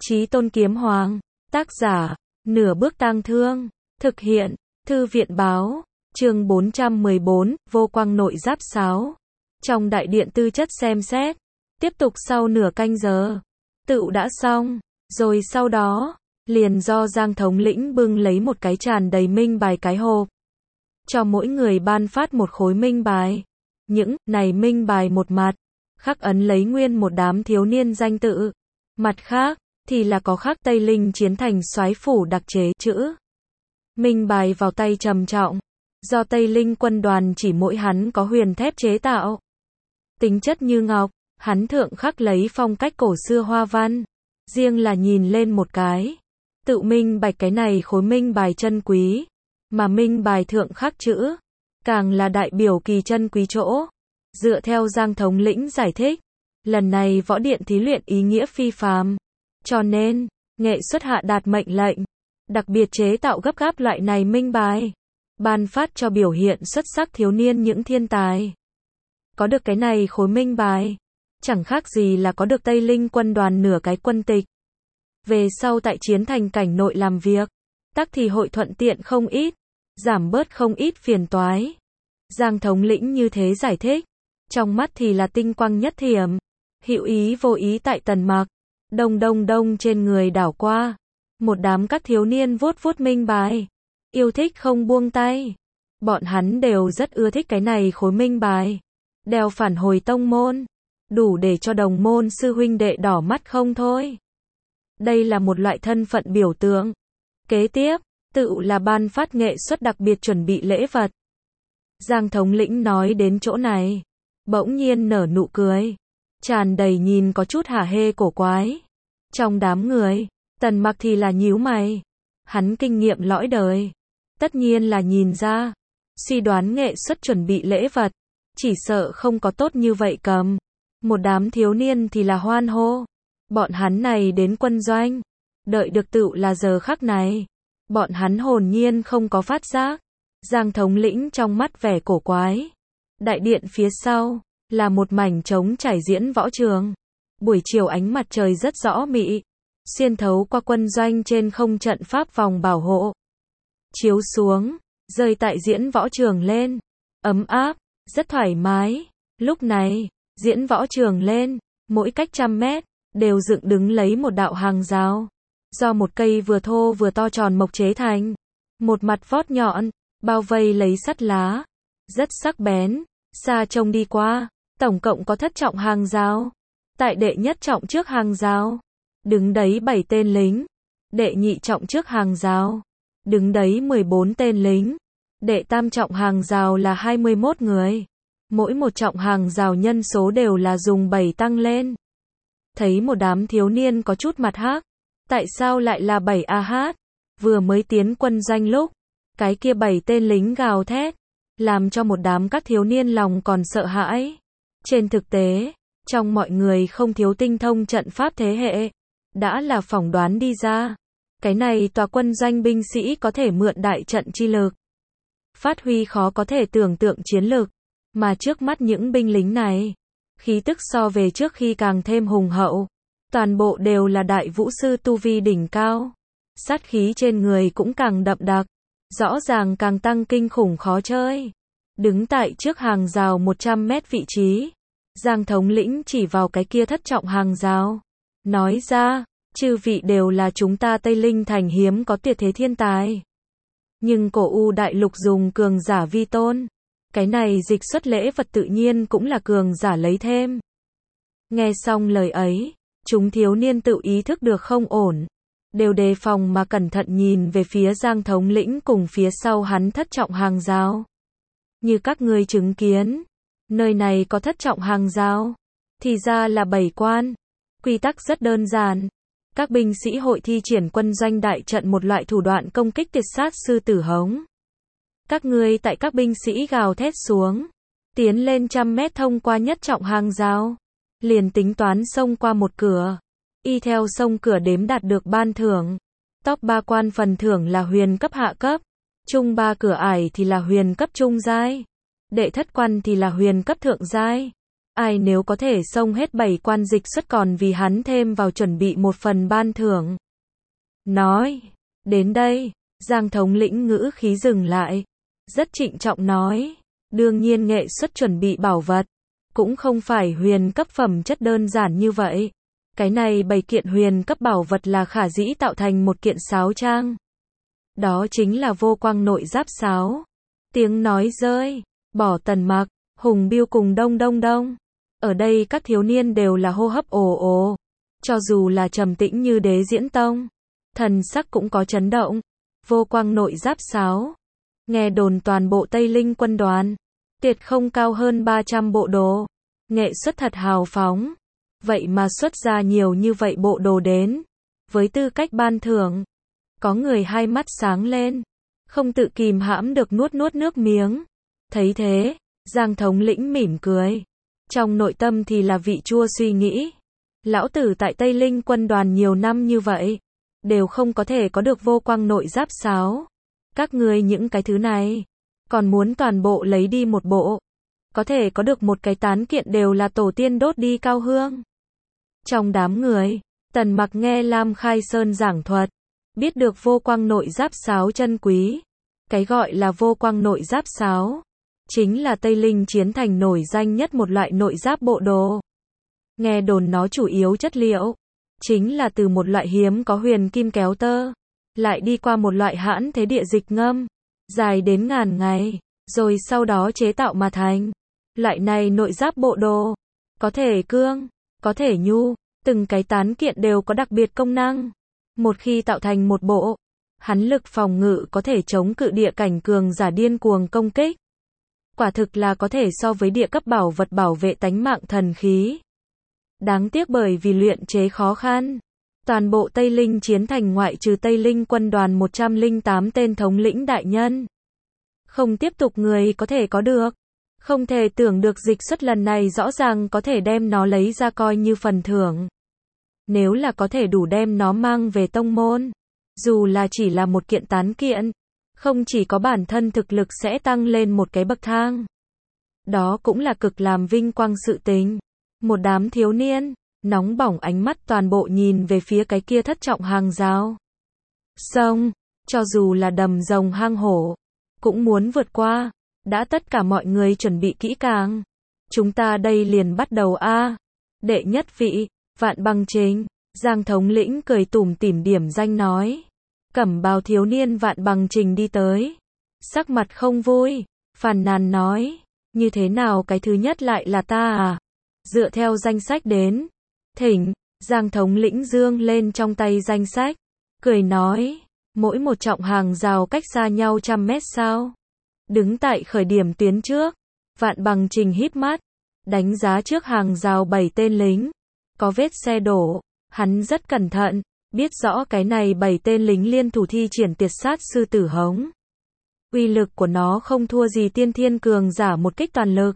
Chí Tôn Kiếm Hoàng. Tác giả, Nửa Bước Tang Thương. Thực hiện, Thư viện báo. Chương 414, Vô Quang Nội Giáp Sáo. Trong đại điện tư chất xem xét. Tiếp tục sau nửa canh giờ. Tựu đã xong. Rồi sau đó, liền do Giang thống lĩnh bưng lấy một cái tràn đầy minh bài cái hộp. Cho mỗi người ban phát một khối minh bài. Những này minh bài một mặt, khắc ấn lấy nguyên một đám thiếu niên danh tự. Mặt khác, thì là có khắc Tây Linh chiến thành soái phủ đặc chế chữ. Minh bài vào tay trầm trọng. Do Tây Linh quân đoàn chỉ mỗi hắn có huyền thép chế tạo. Tính chất như ngọc, hắn thượng khắc lấy phong cách cổ xưa hoa văn. Riêng là nhìn lên một cái. Tự minh bạch cái này khối minh bài chân quý. Mà minh bài thượng khắc chữ. Càng là đại biểu kỳ chân quý chỗ. Dựa theo Giang thống lĩnh giải thích. Lần này võ điện thí luyện ý nghĩa phi phàm. Cho nên, nghệ xuất hạ đạt mệnh lệnh. Đặc biệt chế tạo gấp gáp loại này minh bài. Ban phát cho biểu hiện xuất sắc thiếu niên những thiên tài. Có được cái này khối minh bài. Chẳng khác gì là có được Tây Linh quân đoàn nửa cái quân tịch. Về sau tại chiến thành cảnh nội làm việc. Tắc thì hội thuận tiện không ít. Giảm bớt không ít phiền toái. Giang thống lĩnh như thế giải thích. Trong mắt thì là tinh quang nhất thiểm. Hữu ý vô ý tại Tần Mặc. Đông trên người đảo qua. Một đám các thiếu niên vuốt vuốt minh bài. Yêu thích không buông tay. Bọn hắn đều rất ưa thích cái này khối minh bài. Đeo phản hồi tông môn. Đủ để cho đồng môn sư huynh đệ đỏ mắt không thôi. Đây là một loại thân phận biểu tượng. Kế tiếp, tự là ban phát nghệ xuất đặc biệt chuẩn bị lễ vật. Giang thống lĩnh nói đến chỗ này. Bỗng nhiên nở nụ cười. Tràn đầy nhìn có chút hả hê cổ quái. Trong đám người, Tần Mặc thì là nhíu mày. Hắn kinh nghiệm lõi đời. Tất nhiên là nhìn ra. Suy đoán nghệ xuất chuẩn bị lễ vật. Chỉ sợ không có tốt như vậy cầm. Một đám thiếu niên thì là hoan hô. Bọn hắn này đến quân doanh. Đợi được tựu là giờ khắc này. Bọn hắn hồn nhiên không có phát giác. Giang thống lĩnh trong mắt vẻ cổ quái. Đại điện phía sau là một mảnh trống trải diễn võ trường. Buổi chiều ánh mặt trời rất rõ mị. Xuyên thấu qua quân doanh trên không trận pháp vòng bảo hộ. Chiếu xuống, rơi tại diễn võ trường lên. Ấm áp, rất thoải mái. Lúc này, diễn võ trường lên, mỗi cách 100 mét, đều dựng đứng lấy một đạo hàng rào. Do một cây vừa thô vừa to tròn mộc chế thành. Một mặt vót nhọn, bao vây lấy sắt lá. Rất sắc bén, xa trông đi qua. Tổng cộng có thất trọng hàng rào. Tại đệ nhất trọng trước hàng rào, đứng đấy 7 tên lính. Đệ nhị trọng trước hàng rào, đứng đấy 14 tên lính. Đệ tam trọng hàng rào là 21 người. Mỗi một trọng hàng rào nhân số đều là dùng 7 tăng lên. Thấy một đám thiếu niên có chút mặt hắc. Tại sao lại là 7 AH? Vừa mới tiến quân doanh lúc, cái kia 7 tên lính gào thét, làm cho một đám các thiếu niên lòng còn sợ hãi. Trên thực tế, trong mọi người không thiếu tinh thông trận pháp thế hệ, đã là phỏng đoán đi ra. Cái này tòa quân doanh binh sĩ có thể mượn đại trận chi lực, phát huy khó có thể tưởng tượng chiến lực, mà trước mắt những binh lính này, khí tức so về trước khi càng thêm hùng hậu, toàn bộ đều là đại vũ sư tu vi đỉnh cao, sát khí trên người cũng càng đậm đặc, rõ ràng càng tăng kinh khủng khó chơi. Đứng tại trước hàng rào 100 mét vị trí, Giang thống lĩnh chỉ vào cái kia thất trọng hàng rào, nói ra, chư vị đều là chúng ta Tây Linh thành hiếm có tuyệt thế thiên tài. Nhưng cổ U đại lục dùng cường giả vi tôn, cái này dịch xuất lễ vật tự nhiên cũng là cường giả lấy thêm. Nghe xong lời ấy, chúng thiếu niên tự ý thức được không ổn, đều đề phòng mà cẩn thận nhìn về phía Giang thống lĩnh cùng phía sau hắn thất trọng hàng rào. Như các ngươi chứng kiến, nơi này có thất trọng hàng rào, thì ra là 7 quan. Quy tắc rất đơn giản. Các binh sĩ hội thi triển quân doanh đại trận một loại thủ đoạn công kích tuyệt sát sư tử hống. Các ngươi tại các binh sĩ gào thét xuống, tiến lên 100 mét thông qua nhất trọng hàng rào, liền tính toán xông qua một cửa. Y theo xông cửa đếm đạt được ban thưởng. Top 3 quan phần thưởng là huyền cấp hạ cấp. Trung 3 cửa ải thì là huyền cấp trung giai. Đệ thất quan thì là huyền cấp thượng giai. Ai nếu có thể xông hết 7 quan dịch xuất còn vì hắn thêm vào chuẩn bị một phần ban thưởng. Nói, đến đây, Giang thống lĩnh ngữ khí dừng lại. Rất trịnh trọng nói, đương nhiên nghệ xuất chuẩn bị bảo vật, cũng không phải huyền cấp phẩm chất đơn giản như vậy. Cái này 7 kiện huyền cấp bảo vật là khả dĩ tạo thành một kiện sáo trang. Đó chính là vô quang nội giáp sáo. Tiếng nói rơi, bỏ Tần Mặc, Hùng Biêu cùng Đông Đông Đông. Ở đây các thiếu niên đều là hô hấp ồ ồ. Cho dù là trầm tĩnh như Đế Diễn Tông, thần sắc cũng có chấn động. Vô quang nội giáp sáo. Nghe đồn toàn bộ Tây Linh quân đoàn, tiệt không cao hơn 300 bộ đồ. Nghệ xuất thật hào phóng. Vậy mà xuất ra nhiều như vậy bộ đồ đến. Với tư cách ban thưởng, có người hai mắt sáng lên, không tự kìm hãm được nuốt nước miếng. Thấy thế, Giang thống lĩnh mỉm cười. Trong nội tâm thì là vị chua suy nghĩ. Lão tử tại Tây Linh quân đoàn nhiều năm như vậy, đều không có thể có được vô quang nội giáp sáo. Các ngươi những cái thứ này, còn muốn toàn bộ lấy đi một bộ. Có thể có được một cái tán kiện đều là tổ tiên đốt đi cao hương. Trong đám người, Tần Mặc nghe Lam Khai Sơn giảng thuật, biết được vô quang nội giáp sáo chân quý. Cái gọi là vô quang nội giáp sáo, chính là Tây Linh chiến thành nổi danh nhất một loại nội giáp bộ đồ. Nghe đồn nó chủ yếu chất liệu, chính là từ một loại hiếm có huyền kim kéo tơ, lại đi qua một loại hãn thế địa dịch ngâm, dài đến ngàn ngày, rồi sau đó chế tạo mà thành. Loại này nội giáp bộ đồ, có thể cương, có thể nhu, từng cái tán kiện đều có đặc biệt công năng. Một khi tạo thành một bộ, hắn lực phòng ngự có thể chống cự địa cảnh cường giả điên cuồng công kích. Quả thực là có thể so với địa cấp bảo vật bảo vệ tánh mạng thần khí. Đáng tiếc bởi vì luyện chế khó khăn, toàn bộ Tây Linh chiến thành ngoại trừ Tây Linh quân đoàn 108 tên thống lĩnh đại nhân, không tiếp tục người có thể có được. Không thể tưởng được dịch xuất lần này rõ ràng có thể đem nó lấy ra coi như phần thưởng. Nếu là có thể đủ đem nó mang về tông môn, dù là chỉ là một kiện tán kiện, không chỉ có bản thân thực lực sẽ tăng lên một cái bậc thang. Đó cũng là cực làm vinh quang sự tình. Một đám thiếu niên, nóng bỏng ánh mắt toàn bộ nhìn về phía cái kia thất trọng hàng rào. Sông, cho dù là đầm rồng hang hổ, cũng muốn vượt qua. Đã tất cả mọi người chuẩn bị kỹ càng. Chúng ta đây liền bắt đầu a. Đệ nhất vị, Vạn Bằng Trình. Giang thống lĩnh cười tủm tỉm điểm danh nói. Cẩm bào thiếu niên Vạn Bằng Trình đi tới. Sắc mặt không vui, phàn nàn nói. Như thế nào cái thứ nhất lại là ta à? Dựa theo danh sách đến. Thỉnh, Giang thống lĩnh dương lên trong tay danh sách. Cười nói. Mỗi một trọng hàng rào cách xa nhau 100 mét sao? Đứng tại khởi điểm tuyến trước, Vạn Bằng Trình híp mắt, đánh giá trước hàng rào 7 tên lính. Có vết xe đổ, hắn rất cẩn thận, biết rõ cái này 7 tên lính liên thủ thi triển tiệt sát sư tử hống. Uy lực của nó không thua gì tiên thiên cường giả một kích toàn lực.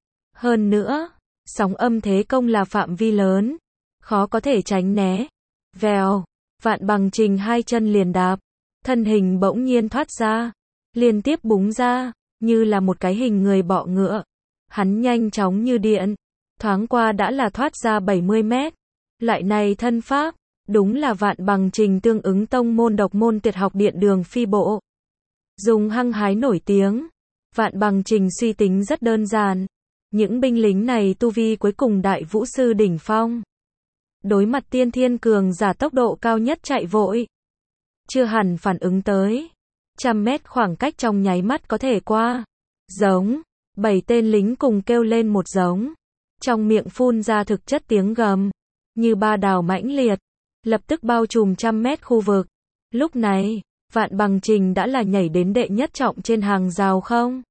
Hơn nữa, sóng âm thế công là phạm vi lớn, khó có thể tránh né. Vèo, Vạn Bằng Trình hai chân liền đạp, thân hình bỗng nhiên thoát ra. Liên tiếp búng ra, như là một cái hình người bọ ngựa. Hắn nhanh chóng như điện, thoáng qua đã là thoát ra 70 mét. Loại này thân pháp, đúng là Vạn Bằng Trình tương ứng tông môn độc môn tuyệt học điện đường phi bộ. Dùng hăng hái nổi tiếng, Vạn Bằng Trình suy tính rất đơn giản. Những binh lính này tu vi cuối cùng đại vũ sư đỉnh phong. Đối mặt tiên thiên cường giả tốc độ cao nhất chạy vội. Chưa hẳn phản ứng tới. 100 mét khoảng cách trong nháy mắt có thể qua. Giống, 7 tên lính cùng kêu lên một giống. Trong miệng phun ra thực chất tiếng gầm, như ba đào mãnh liệt, lập tức bao trùm 100 mét khu vực. Lúc này, Vạn Bằng Trình đã là nhảy đến đệ nhất trọng trên hàng rào không.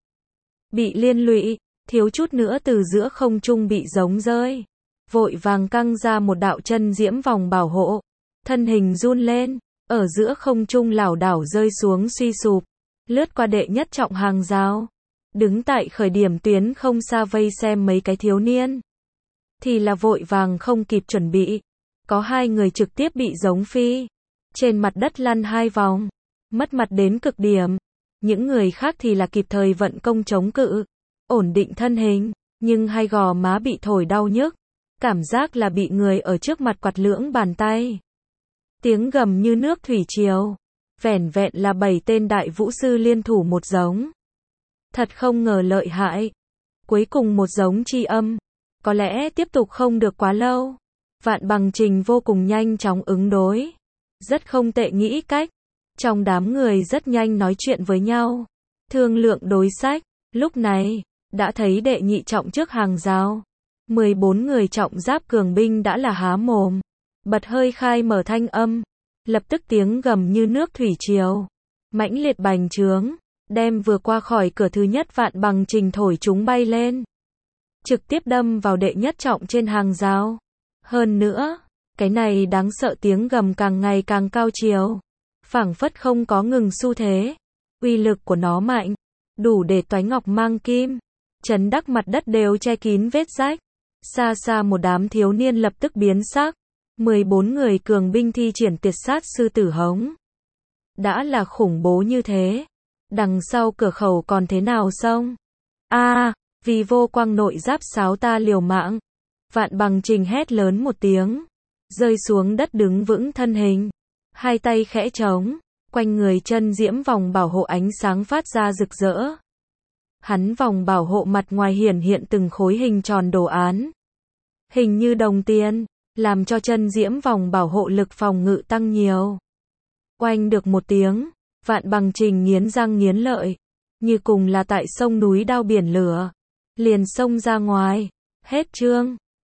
Bị liên lụy, thiếu chút nữa từ giữa không trung bị giống rơi. Vội vàng căng ra một đạo chân diễm vòng bảo hộ. Thân hình run lên. Ở giữa không trung lảo đảo rơi xuống suy sụp, lướt qua đệ nhất trọng hàng rào, đứng tại khởi điểm tuyến không xa vây xem mấy cái thiếu niên. Thì là vội vàng không kịp chuẩn bị, có 2 người trực tiếp bị giống phi, trên mặt đất lăn 2 vòng, mất mặt đến cực điểm. Những người khác thì là kịp thời vận công chống cự, ổn định thân hình, nhưng hai gò má bị thổi đau nhức, cảm giác là bị người ở trước mặt quạt lưỡng bàn tay. Tiếng gầm như nước thủy triều, vẻn vẹn là 7 tên đại vũ sư liên thủ một giống. Thật không ngờ lợi hại. Cuối cùng một giống chi âm, có lẽ tiếp tục không được quá lâu. Vạn Bằng Trình vô cùng nhanh chóng ứng đối. Rất không tệ nghĩ cách. Trong đám người rất nhanh nói chuyện với nhau. Thương lượng đối sách. Lúc này, đã thấy đệ nhị trọng trước hàng rào. 14 người trọng giáp cường binh đã là há mồm. Bật hơi khai mở thanh âm. Lập tức tiếng gầm như nước thủy triều. Mãnh liệt bành trướng. Đem vừa qua khỏi cửa thứ nhất Vạn Bằng Trình thổi chúng bay lên. Trực tiếp đâm vào đệ nhất trọng trên hàng rào. Hơn nữa, cái này đáng sợ tiếng gầm càng ngày càng cao chiều. Phảng phất không có ngừng xu thế. Uy lực của nó mạnh. Đủ để toái ngọc mang kim. Chấn đắc mặt đất đều che kín vết rách. Xa xa một đám thiếu niên lập tức biến sắc. 14 người cường binh thi triển tuyệt sát sư tử hống. Đã là khủng bố như thế. Đằng sau cửa khẩu còn thế nào xông? Vì vô quang nội giáp sáo ta liều mạng. Vạn Bằng Trình hét lớn một tiếng. Rơi xuống đất đứng vững thân hình. Hai tay khẽ trống. Quanh người chân diễm vòng bảo hộ ánh sáng phát ra rực rỡ. Hắn vòng bảo hộ mặt ngoài hiển hiện từng khối hình tròn đồ án. Hình như đồng tiền. Làm cho chân diễm vòng bảo hộ lực phòng ngự tăng nhiều. Oanh được một tiếng. Vạn Bằng Trình nghiến răng nghiến lợi. Như cùng là tại sông núi đao biển lửa. Liền xông ra ngoài. Hết chương.